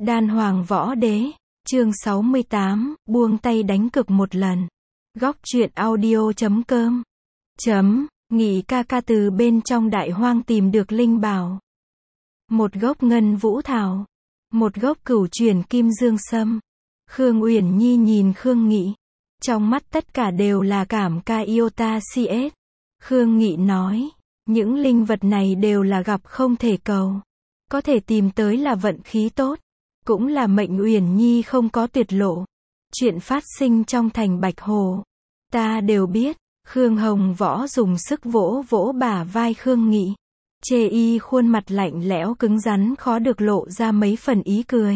Đan Hoàng Võ Đế, chương 68, buông tay đánh cược một lần. Góc truyện audio.com. Nghị ca ca từ bên trong đại hoang tìm được linh bảo. Một gốc ngân vũ thảo. Một gốc cửu chuyển kim dương sâm. Khương Uyển Nhi nhìn Khương Nghị. Trong mắt tất cả đều là cảm ca yêu ta CS. Khương Nghị nói, những linh vật này đều là gặp không thể cầu. Có thể tìm tới là vận khí tốt. Cũng là mệnh Uyển Nhi không có tuyệt lộ. Chuyện phát sinh trong thành Bạch Hồ, ta đều biết. Khương Hồng Võ dùng sức vỗ vỗ bả vai Khương Nghị. Chê y khuôn mặt lạnh lẽo cứng rắn khó được lộ ra mấy phần ý cười.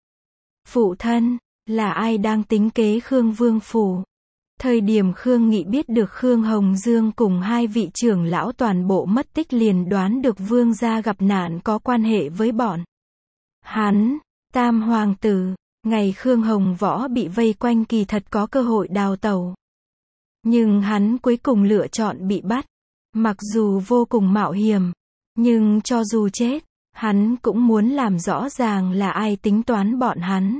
Phụ thân, là ai đang tính kế Khương Vương Phủ? Thời điểm Khương Nghị biết được Khương Hồng Dương cùng hai vị trưởng lão toàn bộ mất tích liền đoán được Vương gia gặp nạn có quan hệ với bọn hắn. Tam hoàng tử, ngày Khương Hồng Võ bị vây quanh kỳ thật có cơ hội đào tẩu. Nhưng hắn cuối cùng lựa chọn bị bắt. Mặc dù vô cùng mạo hiểm, nhưng cho dù chết, hắn cũng muốn làm rõ ràng là ai tính toán bọn hắn.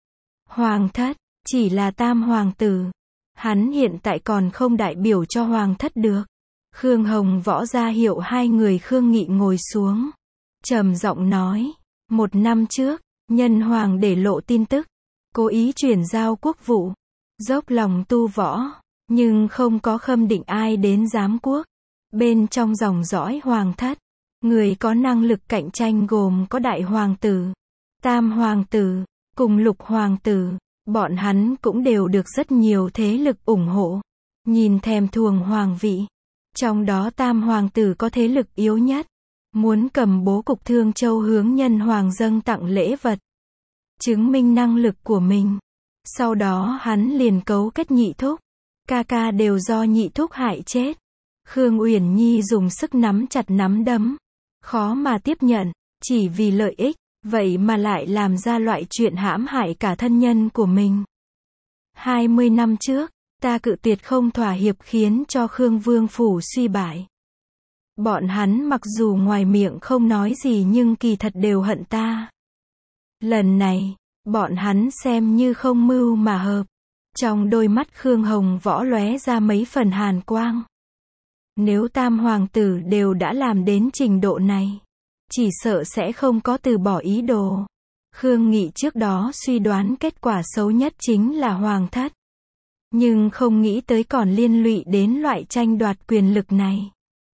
Hoàng thất, chỉ là tam hoàng tử. Hắn hiện tại còn không đại biểu cho hoàng thất được. Khương Hồng Võ ra hiệu hai người Khương Nghị ngồi xuống. Trầm giọng nói, 1 năm trước, nhân hoàng để lộ tin tức, cố ý chuyển giao quốc vụ, dốc lòng tu võ, nhưng không có khâm định ai đến giám quốc. Bên trong dòng dõi hoàng thất, người có năng lực cạnh tranh gồm có đại hoàng tử, tam hoàng tử, cùng lục hoàng tử. Bọn hắn cũng đều được rất nhiều thế lực ủng hộ, nhìn thèm thuồng hoàng vị. Trong đó tam hoàng tử có thế lực yếu nhất, muốn cầm bố cục Thương Châu hướng nhân hoàng dâng tặng lễ vật, chứng minh năng lực của mình. Sau đó hắn liền cấu kết nhị thúc, ca ca đều do nhị thúc hại chết. Khương Uyển Nhi dùng sức nắm chặt nắm đấm, khó mà tiếp nhận, chỉ vì lợi ích, vậy mà lại làm ra loại chuyện hãm hại cả thân nhân của mình. 20 năm trước, ta cự tuyệt không thỏa hiệp khiến cho Khương Vương Phủ suy bại. Bọn hắn mặc dù ngoài miệng không nói gì nhưng kỳ thật đều hận ta. Lần này, bọn hắn xem như không mưu mà hợp. Trong đôi mắt Khương Hồng Võ lóe ra mấy phần hàn quang. Nếu tam hoàng tử đều đã làm đến trình độ này, chỉ sợ sẽ không có từ bỏ ý đồ. Khương Nghị trước đó suy đoán kết quả xấu nhất chính là hoàng thất. Nhưng không nghĩ tới còn liên lụy đến loại tranh đoạt quyền lực này.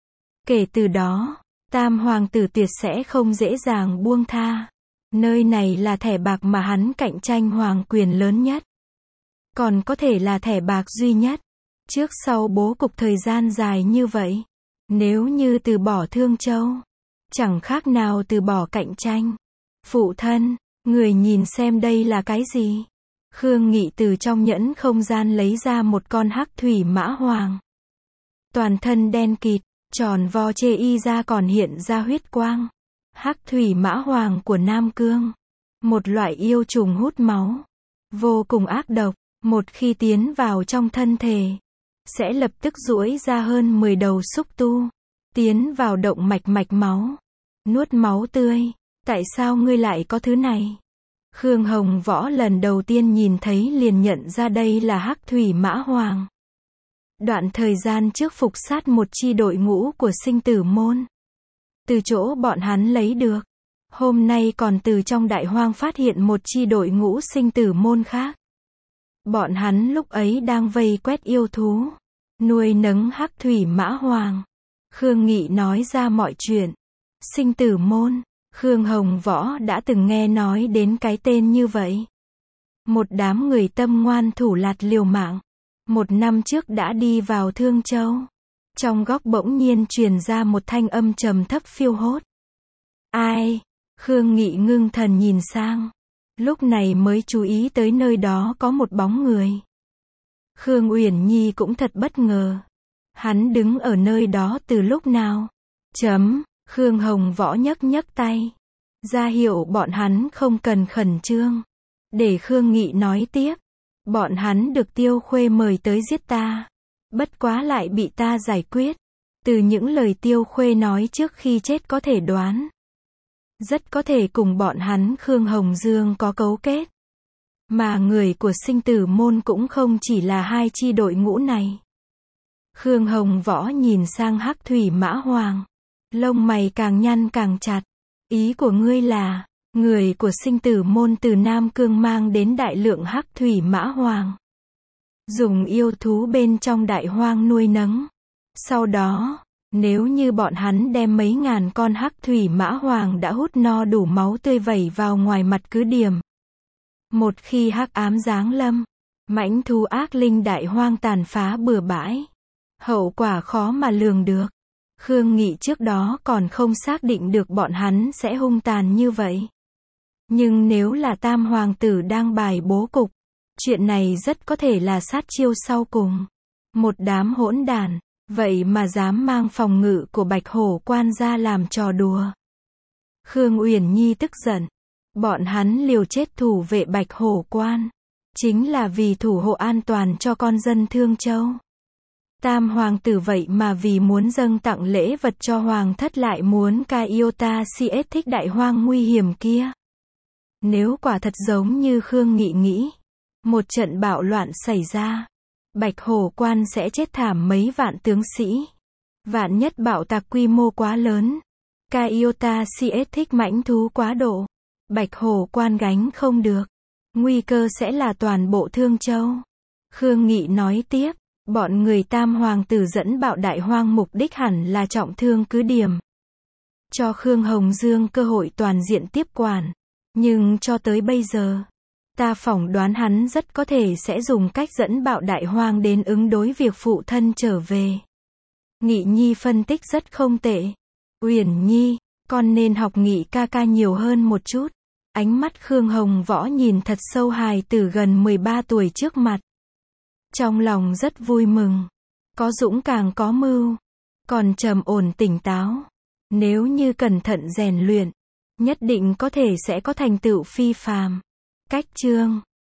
Kể từ đó, tam hoàng tử tuyệt sẽ không dễ dàng buông tha. Nơi này là thẻ bạc mà hắn cạnh tranh hoàng quyền lớn nhất. Còn có thể là thẻ bạc duy nhất. Trước sau bố cục thời gian dài như vậy, nếu như từ bỏ Thương Châu, chẳng khác nào từ bỏ cạnh tranh. Phụ thân, người nhìn xem đây là cái gì? Khương Nghị từ trong nhẫn không gian lấy ra một con hắc thủy mã hoàng. Toàn thân đen kịt, tròn vo chê y ra còn hiện ra huyết quang. Hắc thủy mã hoàng của Nam Cương. Một loại yêu trùng hút máu. Vô cùng ác độc, một khi tiến vào trong thân thể, sẽ lập tức duỗi ra hơn 10 đầu xúc tu. Tiến vào động mạch máu. Nuốt máu tươi. Tại sao ngươi lại có thứ này? Khương Hồng Võ lần đầu tiên nhìn thấy liền nhận ra đây là hắc thủy mã hoàng. Đoạn thời gian trước phục sát một chi đội ngũ của sinh tử môn. Từ chỗ bọn hắn lấy được. Hôm nay còn từ trong đại hoang phát hiện một chi đội ngũ sinh tử môn khác. Bọn hắn lúc ấy đang vây quét yêu thú, nuôi nấng hắc thủy mã hoàng. Khương Nghị nói ra mọi chuyện. Sinh tử môn, Khương Hồng Võ đã từng nghe nói đến cái tên như vậy. Một đám người tâm ngoan thủ lạt liều mạng. 1 năm trước đã đi vào Thương Châu. Trong góc bỗng nhiên truyền ra một thanh âm trầm thấp phiêu hốt. Ai? Khương Nghị ngưng thần nhìn sang. Lúc này mới chú ý tới nơi đó có một bóng người. Khương Uyển Nhi cũng thật bất ngờ. Hắn đứng ở nơi đó từ lúc nào? Khương Hồng Võ nhấc tay. Ra hiệu bọn hắn không cần khẩn trương. Để Khương Nghị nói tiếp. Bọn hắn được Tiêu Khuê mời tới giết ta. Bất quá lại bị ta giải quyết. Từ những lời Tiêu Khuê nói trước khi chết có thể đoán rất có thể cùng bọn hắn Khương Hồng Dương có cấu kết. Mà người của Sinh Tử môn cũng không chỉ là hai chi đội ngũ này. Khương Hồng Võ nhìn sang Hắc Thủy Mã Hoàng. Lông mày càng nhăn càng chặt. Ý của ngươi là, người của Sinh Tử môn từ Nam Cương mang đến đại lượng Hắc Thủy Mã Hoàng. Dùng yêu thú bên trong đại hoang nuôi nấng. Sau đó, nếu như bọn hắn đem mấy ngàn con Hắc Thủy Mã Hoàng đã hút no đủ máu tươi vẩy vào ngoài mặt cứ điểm. Một khi hắc ám giáng lâm, mãnh thú ác linh đại hoang tàn phá bừa bãi. Hậu quả khó mà lường được. Khương Nghị trước đó còn không xác định được bọn hắn sẽ hung tàn như vậy. Nhưng nếu là Tam Hoàng tử đang bài bố cục, chuyện này rất có thể là sát chiêu sau cùng. Một đám hỗn đản, vậy mà dám mang phòng ngự của Bạch Hổ quan ra làm trò đùa. Khương Uyển Nhi tức giận. Bọn hắn liều chết thủ vệ Bạch Hổ quan, chính là vì thủ hộ an toàn cho con dân Thương Châu. Tam Hoàng tử vậy mà vì muốn dâng tặng lễ vật cho Hoàng thất lại muốn ca Iota CS thích đại hoang nguy hiểm kia. Nếu quả thật giống như Khương Nghị nghĩ, một trận bạo loạn xảy ra, Bạch Hổ quan sẽ chết thảm mấy vạn tướng sĩ. Vạn nhất bạo tạc quy mô quá lớn, ca Iota CS thích mãnh thú quá độ, Bạch Hổ quan gánh không được. Nguy cơ sẽ là toàn bộ Thương Châu. Khương Nghị nói tiếp, bọn người Tam Hoàng tử dẫn bạo đại hoang mục đích hẳn là trọng thương cứ điểm. Cho Khương Hồng Dương cơ hội toàn diện tiếp quản. Nhưng cho tới bây giờ, ta phỏng đoán hắn rất có thể sẽ dùng cách dẫn bạo đại hoang đến ứng đối việc phụ thân trở về. Nghị Nhi phân tích rất không tệ. Uyển Nhi, con nên học Nghị ca ca nhiều hơn một chút. Ánh mắt Khương Hồng Võ nhìn thật sâu hài tử gần 13 tuổi trước mặt. Trong lòng rất vui mừng. Có dũng càng có mưu. Còn trầm ổn tỉnh táo. Nếu như cẩn thận rèn luyện, nhất định có thể sẽ có thành tựu phi phàm. Cách chương